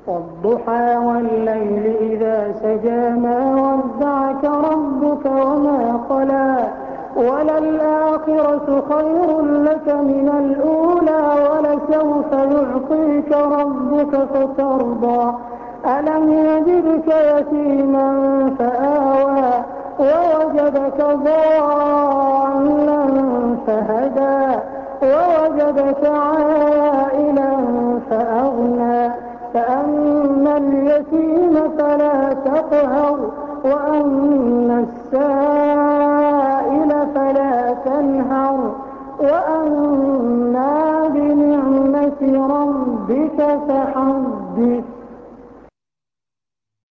وَالضُّحَىٰ وَاللَّيْلِ إِذَا سَجَىٰ مَا وَدَّعَكَ رَبُّكَ وَمَا قَلَىٰ وَلَلْآخِرَةُ خَيْرٌ لَّكَ مِنَ الْأُولَىٰ وَلَسَوْفَ يُعْطِيكَ رَبُّكَ فَتَرْضَىٰ أَلَمْ يَجِدْكَ يَتِيمًا فَآوَىٰ وَوَجَدَكَ ضَالًّا فَهَدَىٰ وَوَجَدَكَ عَائِلًا فَأَغْنَىٰ فَأَمَّا الْيَتِيمَ فَلَا تَقْهَرْ